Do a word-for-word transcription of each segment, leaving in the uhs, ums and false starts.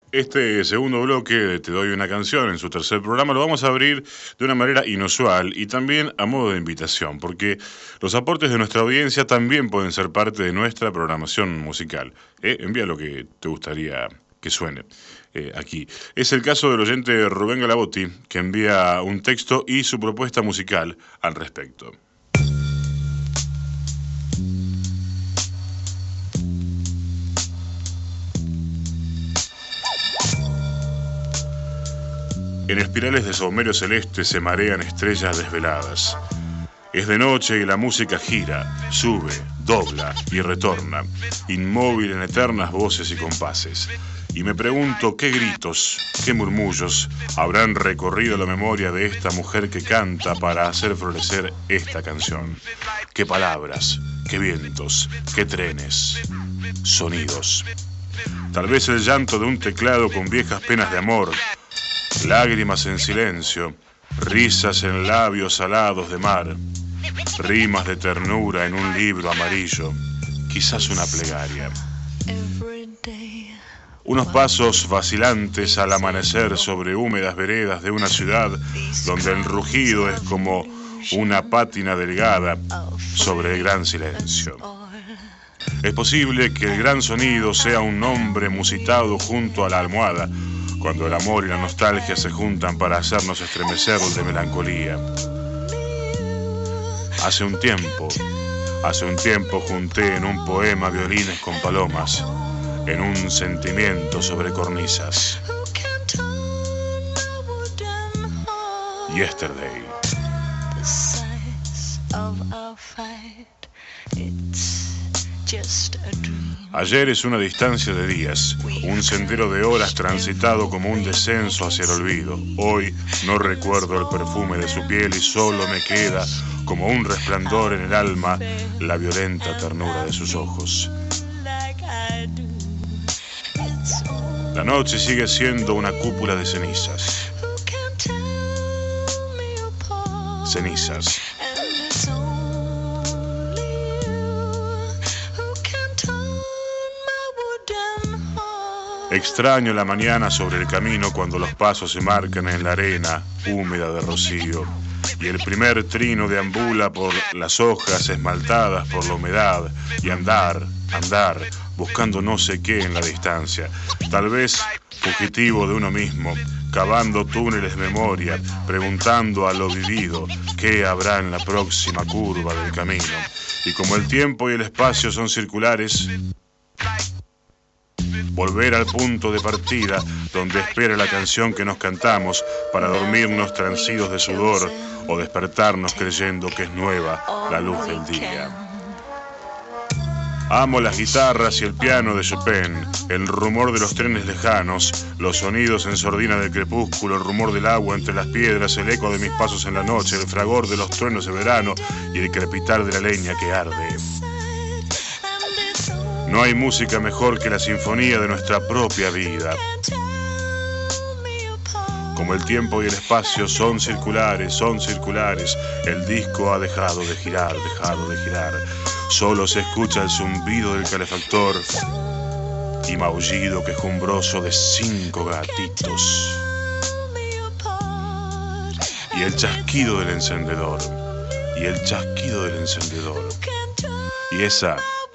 Este segundo bloque de Te doy una canción en su tercer programa lo vamos a abrir de una manera inusual y también a modo de invitación, porque los aportes de nuestra audiencia también pueden ser parte de nuestra programación musical. ¿Eh? Envía lo que te gustaría que suene eh, aquí. Es el caso del oyente Rubén Galabotti, que envía un texto y su propuesta musical al respecto. En espirales de saumerio celeste se marean estrellas desveladas. Es de noche y la música gira, sube, dobla y retorna, inmóvil en eternas voces y compases. Y me pregunto qué gritos, qué murmullos habrán recorrido la memoria de esta mujer que canta para hacer florecer esta canción. Qué palabras, qué vientos, qué trenes, sonidos. Tal vez el llanto de un teclado con viejas penas de amor, lágrimas en silencio, risas en labios alados de mar, rimas de ternura en un libro amarillo, quizás una plegaria. Unos pasos vacilantes al amanecer sobre húmedas veredas de una ciudad donde el rugido es como una pátina delgada sobre el gran silencio. Es posible que el gran sonido sea un nombre musitado junto a la almohada, cuando el amor y la nostalgia se juntan para hacernos estremecer de melancolía. Hace un tiempo, hace un tiempo junté en un poema violines con palomas, en un sentimiento sobre cornisas. Yesterday. Ayer es una distancia de días, un sendero de horas transitado como un descenso hacia el olvido. Hoy no recuerdo el perfume de su piel y solo me queda, como un resplandor en el alma, la violenta ternura de sus ojos. La noche sigue siendo una cúpula de cenizas. Cenizas. Extraño la mañana sobre el camino cuando los pasos se marcan en la arena húmeda de rocío y el primer trino deambula por las hojas esmaltadas por la humedad y andar, andar, buscando no sé qué en la distancia, tal vez fugitivo de uno mismo, cavando túneles de memoria, preguntando a lo vivido qué habrá en la próxima curva del camino. Y como el tiempo y el espacio son circulares, volver al punto de partida donde espera la canción que nos cantamos para dormirnos transidos de sudor o despertarnos creyendo que es nueva la luz del día. Amo las guitarras y el piano de Chopin, el rumor de los trenes lejanos, los sonidos en sordina del crepúsculo, el rumor del agua entre las piedras, el eco de mis pasos en la noche, el fragor de los truenos de verano y el crepitar de la leña que arde. No hay música mejor que la sinfonía de nuestra propia vida. Como el tiempo y el espacio son circulares, son circulares, el disco ha dejado de girar, dejado de girar. Solo se escucha el zumbido del calefactor y maullido quejumbroso de cinco gatitos. Y el chasquido del encendedor, y el chasquido del encendedor. Y esa...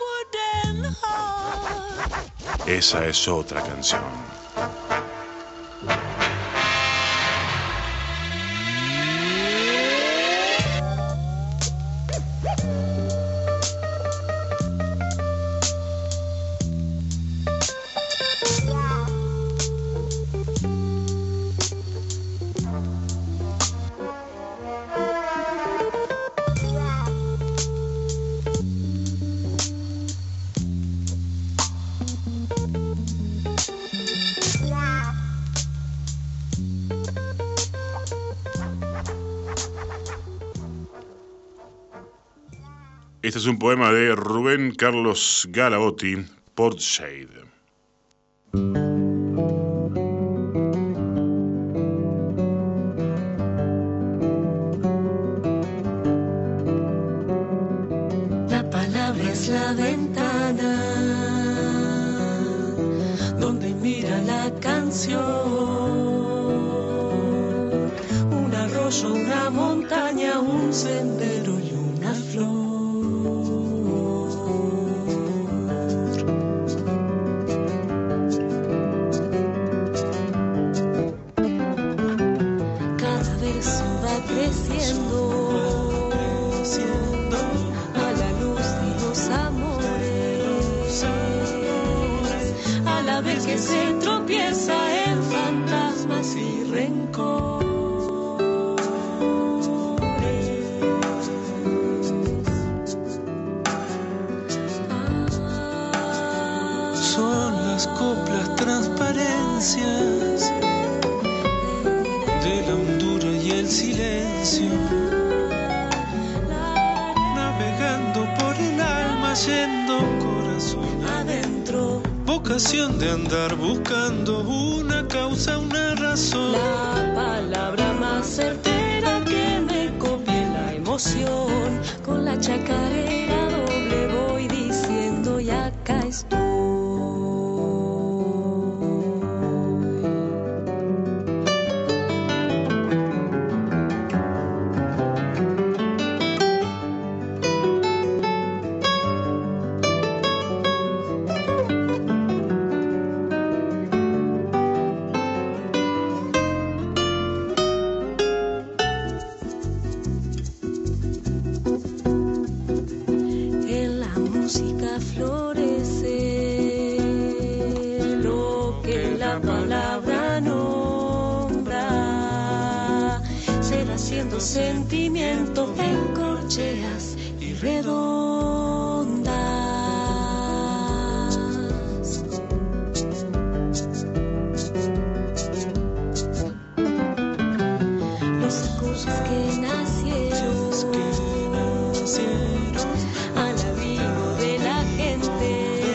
Esa es otra canción. Este es un poema de Rubén Carlos Galabotti, Portshade. La palabra es la ventana donde mira la canción. canción. Un arroyo, una montaña, un sendero y una flor. Cada verso va creciendo a la luz de los amores, a la vez que se tropieza en fantasmas y rencores. Son las coplas transparencias de la hondura y el silencio, navegando por el alma, yendo corazón Adentro, vocación de andar buscando una causa, una razón. la palabra más certera que me copie la emoción. Con la chacarera doble voy diciendo y acá estoy. En la música florece lo que la palabra nombra, se va haciendo sentimiento en corcheas y redondas. Los acordes que nacieron al abrigo de la gente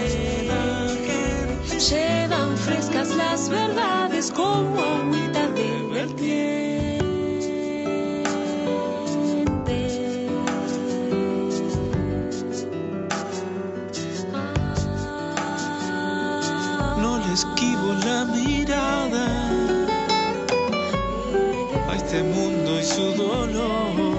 llevan frescas las verdades como agüita de vertiente. No le esquivo la mirada a este mundo y su dolor,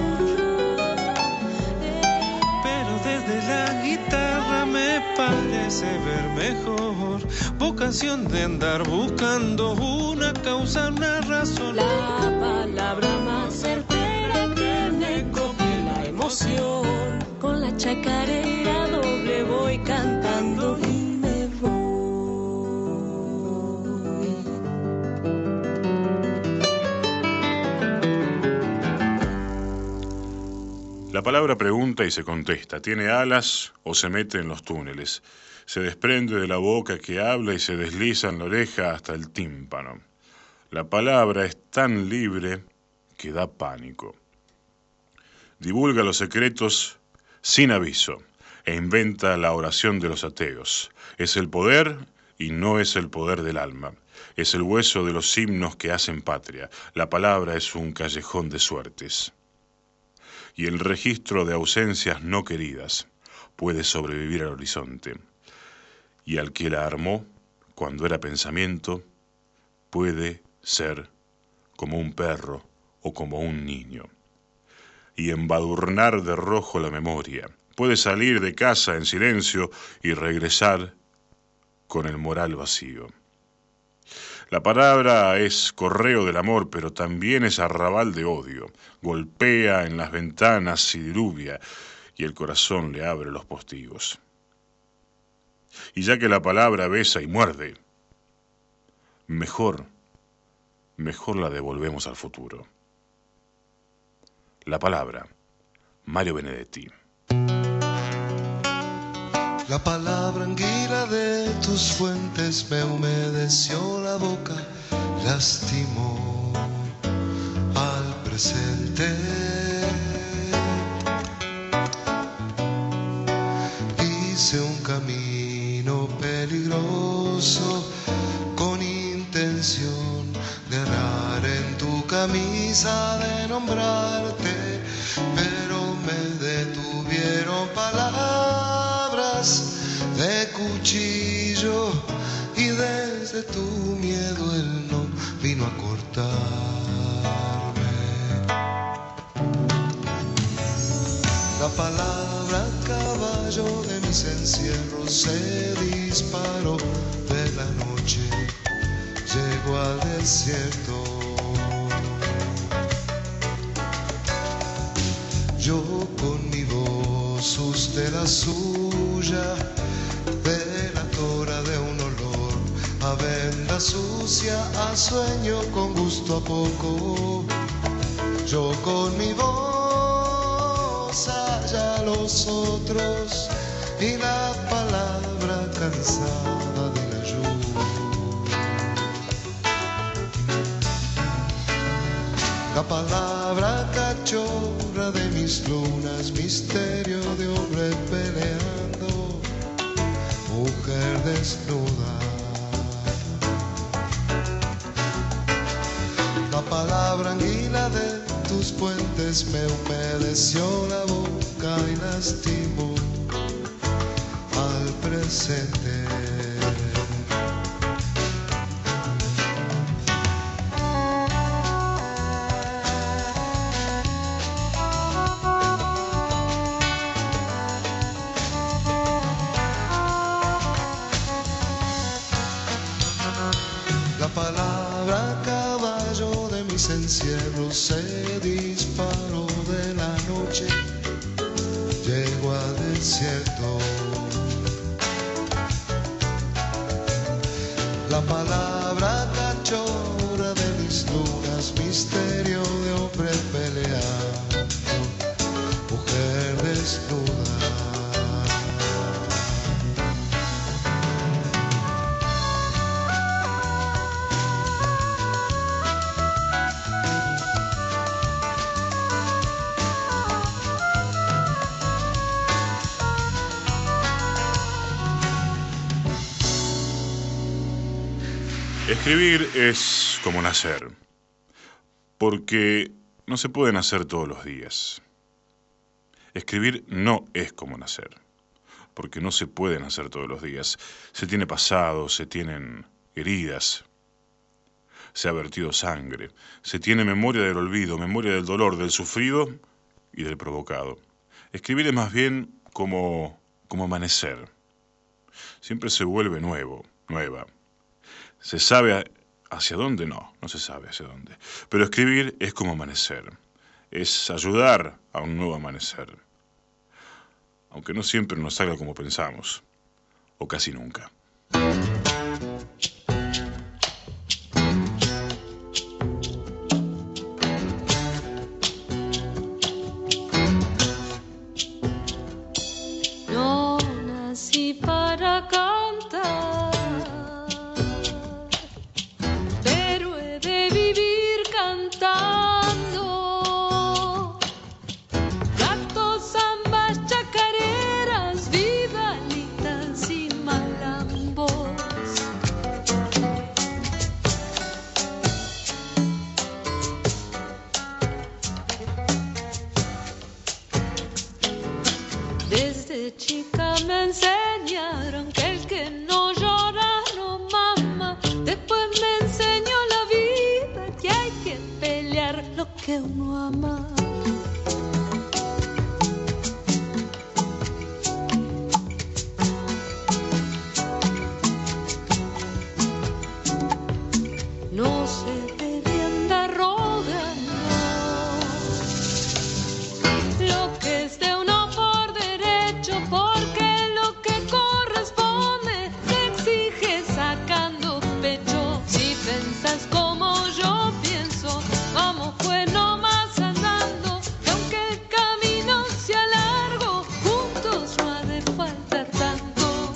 pero desde la guitarra me parece ver mejor. Vocación de andar buscando una causa, una razón. La palabra más certera que me copie la emoción. Con la chacarera doble voy cantando y me voy. La palabra pregunta y se contesta, tiene alas o se mete en los túneles, se desprende de la boca que habla y se desliza en la oreja hasta el tímpano. La palabra es tan libre que da pánico. Divulga los secretos sin aviso e inventa la oración de los ateos. Es el poder y no es el poder del alma. Es el hueso de los himnos que hacen patria. La palabra es un callejón de suertes. Y el registro de ausencias no queridas puede sobrevivir al horizonte. Y al que la armó, cuando era pensamiento, puede ser como un perro o como un niño. Y embadurnar de rojo la memoria. Puede salir de casa en silencio y regresar con el moral vacío. La palabra es correo del amor, pero también es arrabal de odio. Golpea en las ventanas y diluvia, y el corazón le abre los postigos. Y ya que la palabra besa y muerde, mejor, mejor la devolvemos al futuro. La palabra, Mario Benedetti. La palabra anguila de tus fuentes me humedeció la boca, lastimó al presente. Hice un camino peligroso con intención de errar en tu camisa, de nombrarte, pero me detuvieron palabras de cuchillo y desde tu miedo el vino a cortarme. La palabra caballo de mis encierros se disparó de la noche, llegó al desierto. Yo con mi voz, usted la suya, delatora de un olor a venda sucia, a sueño con gusto a poco. Yo con mi voz, allá los otros, y la palabra cansada de la lluvia. La palabra cachorra de mis lunas, misterio de hombre peleando, mujer desnuda. La palabra anguila de tus puentes me humedeció la boca y lastimó al presente. Encierro se disparó de la noche, llegó al desierto. La palabra cachorra de mis lunas, misterio de hombre peleando, mujer desnuda. Escribir es como nacer, porque no se puede nacer todos los días. Escribir no es como nacer, porque no se puede nacer todos los días. Se tiene pasado, se tienen heridas, se ha vertido sangre, se tiene memoria del olvido, memoria del dolor, del sufrido y del provocado. Escribir es más bien como, como amanecer. Siempre se vuelve nuevo, nueva. ¿Se sabe hacia dónde? No, no se sabe hacia dónde. Pero escribir es como amanecer. Es ayudar a un nuevo amanecer. Aunque no siempre nos salga como pensamos. O casi nunca. No nací para cantar, pero he de vivir cantando. Gatos, zambas, chacareras, vidalitas y malambos. Desde chica me enseñaron que el que no llora no mama. Después me enseñó la vida que hay que pelear lo que uno ama. No se debe andar rogando lo que es de uno por derecho, porque lo que corresponde se exige sacando pecho. Si pensás como yo pienso, vamos pues nomás andando, que aunque el camino sea largo, juntos no ha de faltar tanto.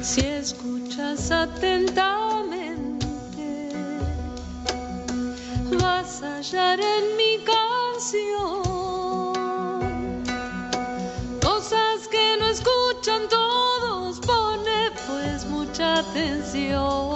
Si escuchas atentamente, vas a hallar en mi canción cosas que no escuchan todos. Pone pues mucha atención.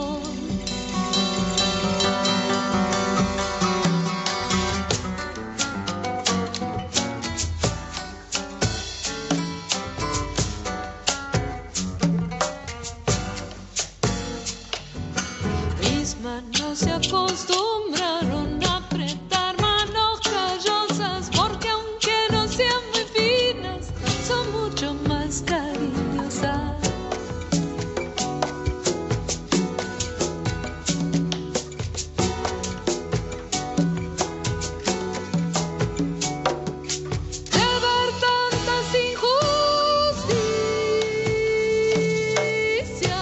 No se acostumbraron a apretar manos callosas, porque aunque no sean muy finas, son mucho más cariñosas. De ver tantas injusticias,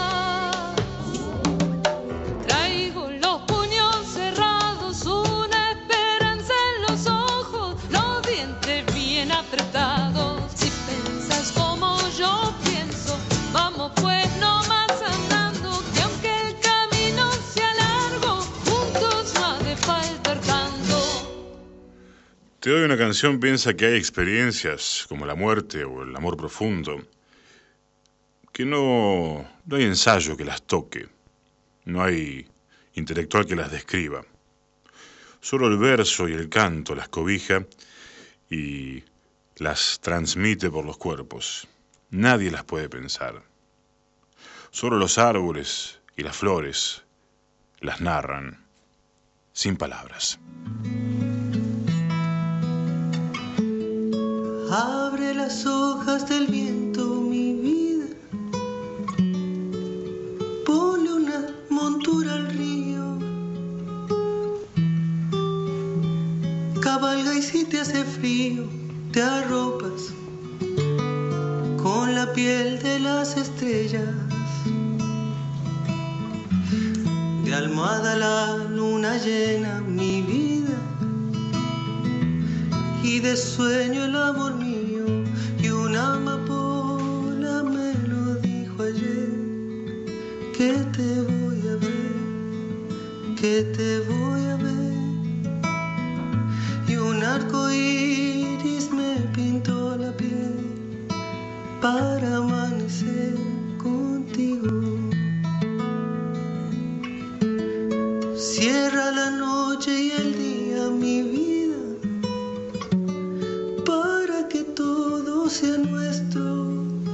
traigo los puños cerrados, una esperanza en los ojos, los dientes bien apretados. Si piensas como yo pienso, vamos pues nomás andando, que aunque el camino sea largo, juntos no ha de faltar tanto. Te doy una canción, piensa que hay experiencias como la muerte o el amor profundo que no, no hay ensayo que las toque, no hay intelectual que las describa. Solo el verso y el canto las cobija y las transmite por los cuerpos. Nadie las puede pensar. Solo los árboles y las flores las narran sin palabras. Abre las hojas del viento, mi vida. Ponle una montura al río. Cabalga y si te hace frío, te arropas con la piel de las estrellas. De almohada la luna llena, mi vida. Y de sueño el amor mío, y una amapola me lo dijo ayer, que te voy a ver, que te voy a ver. Y un arco iris me pintó la piel para amanecer contigo. Cierra la noche y el día, mi vida, sea nuestro,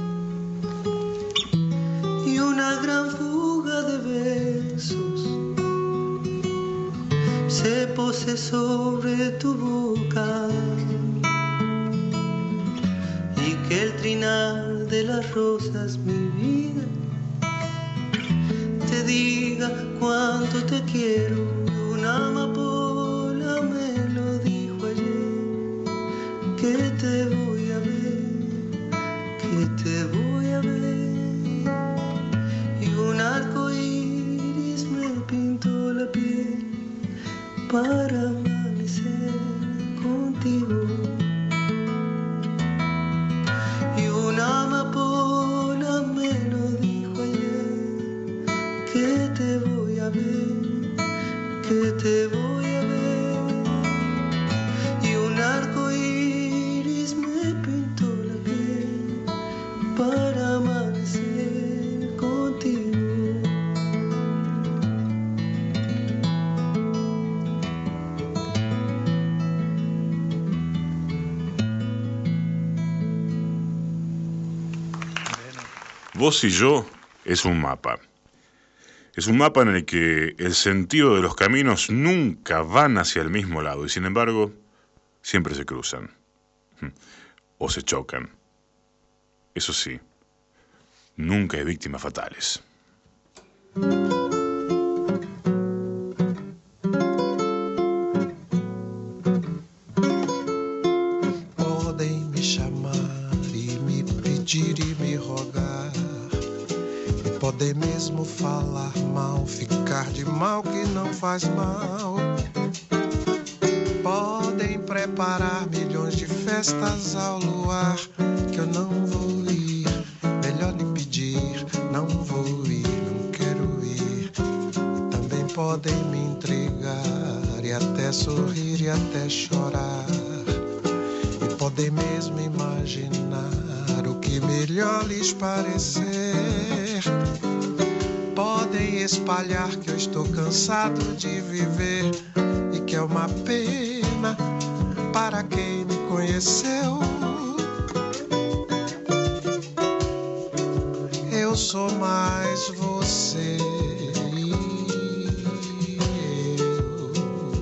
y una gran fuga de besos se pose sobre tu boca, y que el trinar de las rosas, mi vida, te diga cuánto te quiero. Una amapola me lo dijo ayer, que te voy a ver, que te voy a ver. Y un arco iris me pintó la piel para amanecer contigo. Y una amapola me lo dijo ayer, que te voy a ver, que te voy a ver. Y un arco iris me pintó la piel para amanecer contigo. Vos y yo es un mapa. Es un mapa en el que el sentido de los caminos nunca van hacia el mismo lado y sin embargo siempre se cruzan o se chocan. Eso sí, nunca hay víctimas fatales. Podem me chamar e me pedir e me rogar, e podem mesmo falar mal, ficar de mal que não faz mal. Podem preparar milhões de festas ao luar, que eu não vou ir. Melhor lhe pedir, não podem me intrigar e até sorrir e até chorar, e podem mesmo imaginar o que melhor lhes parecer. Podem espalhar que eu estou cansado de viver e que é uma pena para quem me conheceu. Eu sou mais você e eu.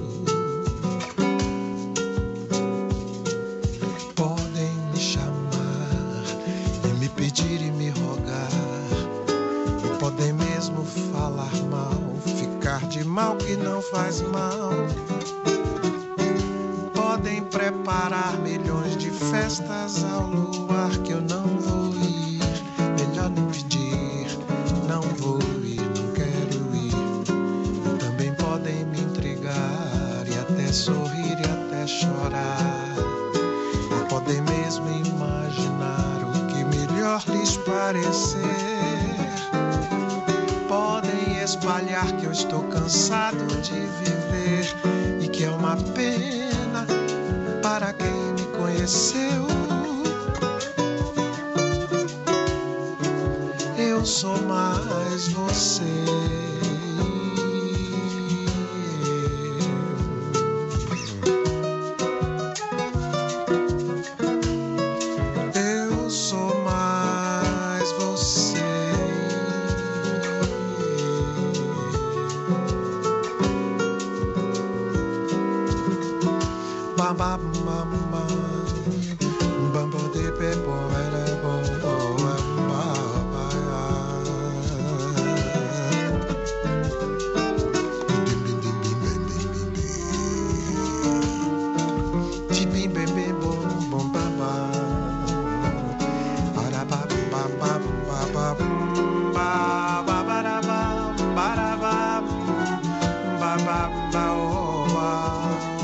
Podem me chamar e me pedir e me rogar, e podem mesmo falar mal, ficar de mal que não faz mal. Podem preparar milhões de festas ao luar que eu não vou ir, melhor nem pedir, não vou ir, não quero ir. Também podem me intrigar e até sorrir e até chorar, e podem mesmo imaginar o que melhor lhes parecer. Podem espalhar que eu estou cansado de viver e que é uma pena para quem me conheceu. Eu sou mais você. Eu sou mais você. Ba ba ba ba, bambo de pepo era bo ba ba. Bim bim bim bim bim bim bim. Ti bim bim bim bom bom ba ba. Ara ba ba ba ba ba ba ba ba ra ba ba ra ba ba ba ba oh ba.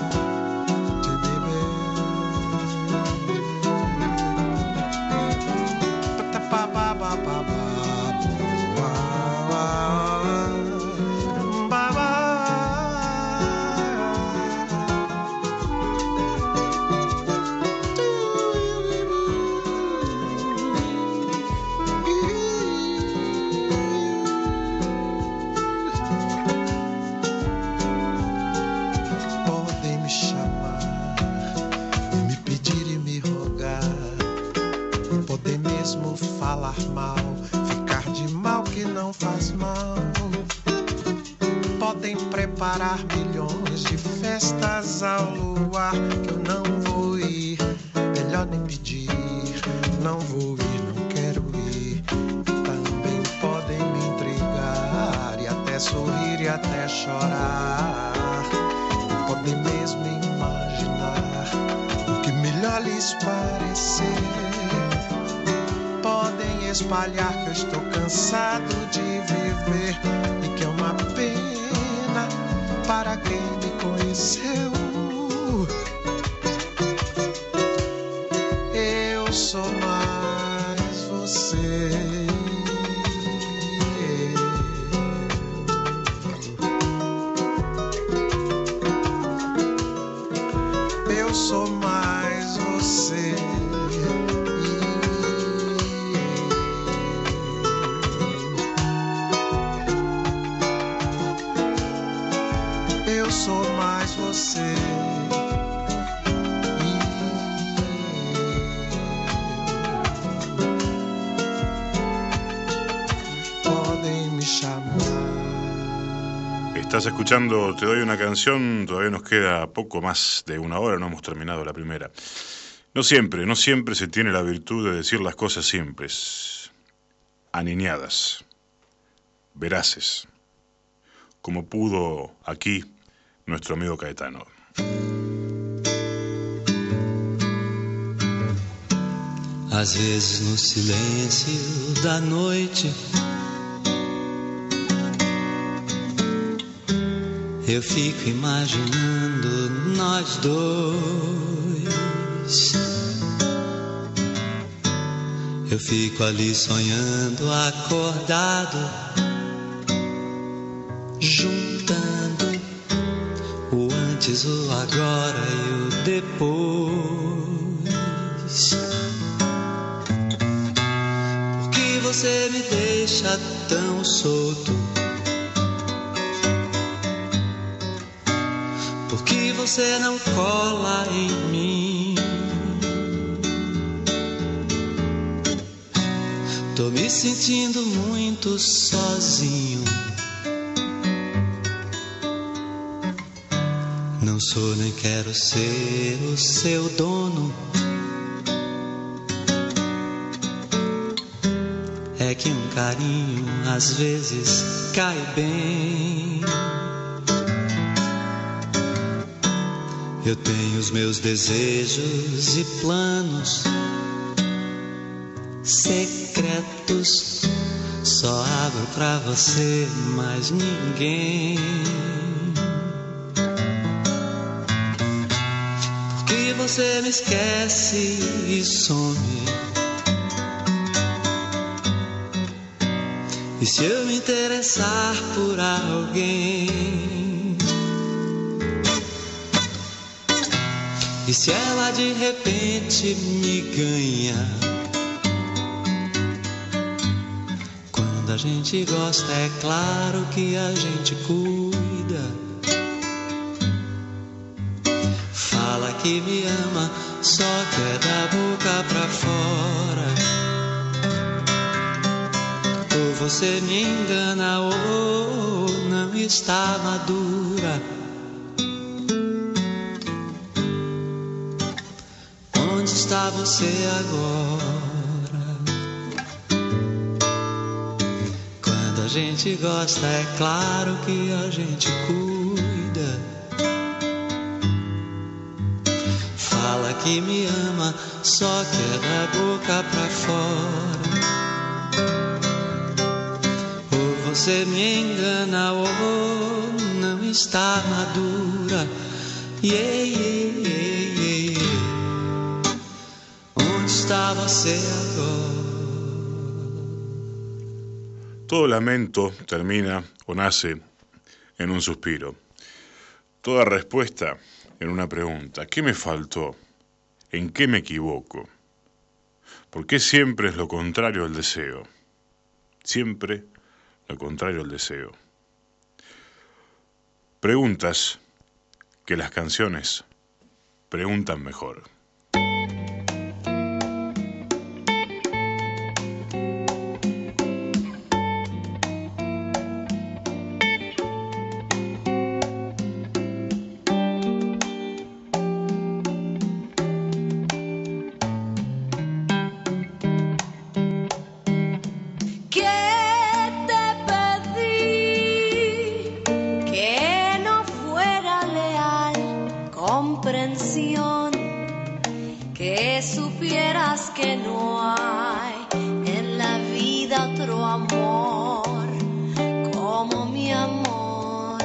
Podem me chamar e me pedir e me rogar, podem mesmo falar mal, ficar de mal que não faz mal. Podem preparar milhões de festas ao luar que eu não vou ir, melhor nem pedir, não vou ir, não quero ir. Também podem me intrigar e até sorrir e até chorar, e podem mesmo imaginar o que melhor lhes parecer. Podem espalhar que eu estou cansado de viver e que é uma pena para quem me conheceu. Eu sou mais você. Eu sou mais você. Eu sou mais você. Podem me chamar. Estás escuchando Te doy una canción, todavía nos queda poco más de una hora, no hemos terminado la primera. No siempre, no siempre se tiene la virtud de decir las cosas simples, aniñadas, veraces, como pudo aquí nuestro amigo Caetano. Às vezes no silêncio da noite eu fico imaginando nós dois. Eu fico ali sonhando, acordado, juntando antes, o agora e o depois. Por que você me deixa tão solto? Por que você não cola em mim? Tô me sentindo muito sozinho. Não sou nem quero ser o seu dono. É que um carinho às vezes cai bem. Eu tenho os meus desejos e planos secretos. Só abro pra você, mais ninguém. Porque você me esquece e some. E se eu me interessar por alguém? E se ela de repente me ganha? Quando a gente gosta, é claro que a gente cuida. Fala que me ama, só que é da boca pra fora. Ou você me engana ou não está madura. Onde está você agora? Quando a gente gosta, é claro que a gente cuida. Fala que me ama, só que é da boca pra fora. Ou você me engana ou não está madura. Yeah, yeah, yeah, yeah. Onde está você agora? Todo lamento termina o nace en un suspiro. Toda respuesta en una pregunta. ¿Qué me faltó? ¿En qué me equivoco? ¿Por qué siempre es lo contrario al deseo? Siempre lo contrario al deseo. Preguntas que las canciones preguntan mejor. Que supieras que no hay en la vida otro amor como mi amor.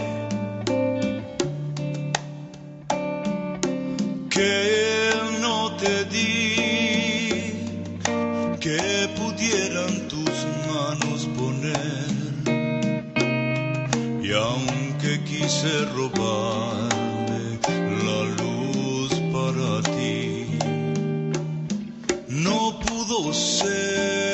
Que no te di, que pudieran tus manos poner, y aunque quise robarme la luz para ti, no pudo ser.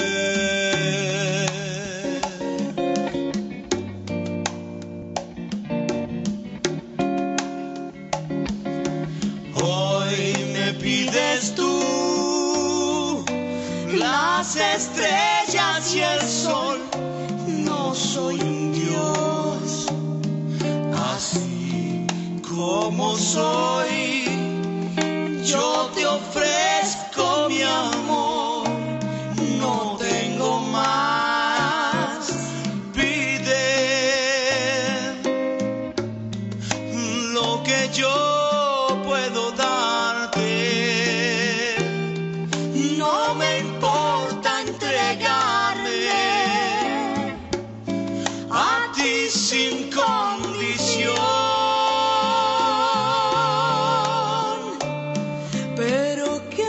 Hoy me pides tú las estrellas y el sol. No soy un dios, así como soy, yo te ofrezco mi amor, no tengo más. Pide lo que yo puedo darte, no me importa entregarme a ti sin condición. Pero que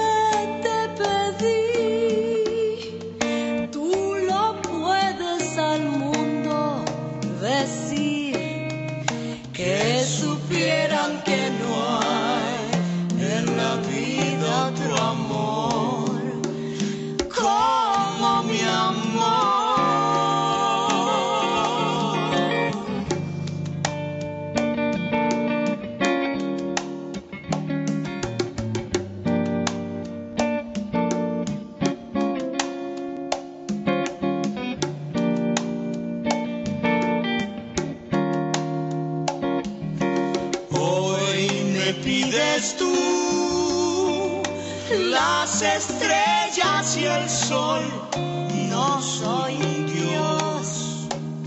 las estrellas y el sol. No soy un dios,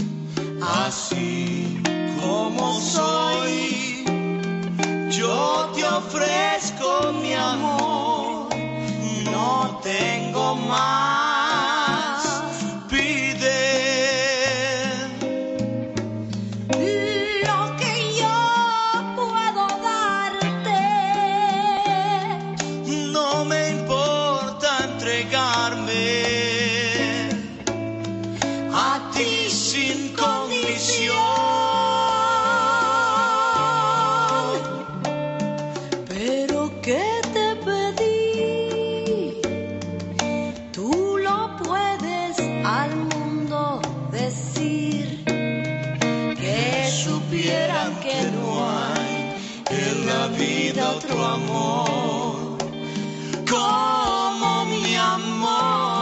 así como soy. Yo te ofrezco mi amor, no tengo más. Pide lo que yo puedo darte. No me importa entregarme a ti sin condición. Pero ¿qué te pedí? Tú lo puedes al mundo decir. Que supieran que no hay En la vida otro amor como mi amor.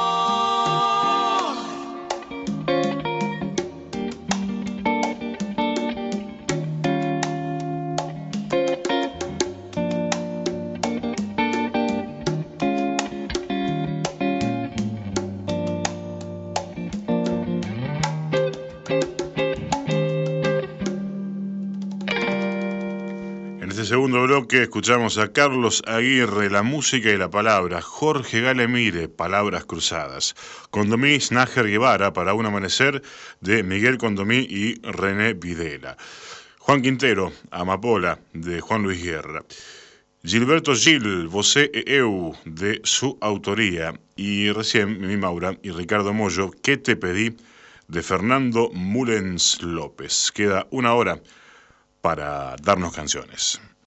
En este segundo bloque escuchamos a Carlos Aguirre, La música y la palabra, Jorge Galemire, Palabras cruzadas, Condomí Snager Guevara, Para un amanecer, de Miguel Condomí y René Videla, Juan Quintero, Amapola, de Juan Luis Guerra, Gilberto Gil, Vosé e Eu, de su autoría, y recién Mimi Maura y Ricardo Mollo, ¿Qué te pedí?, de Fernando Mullens López. Queda una hora para darnos canciones.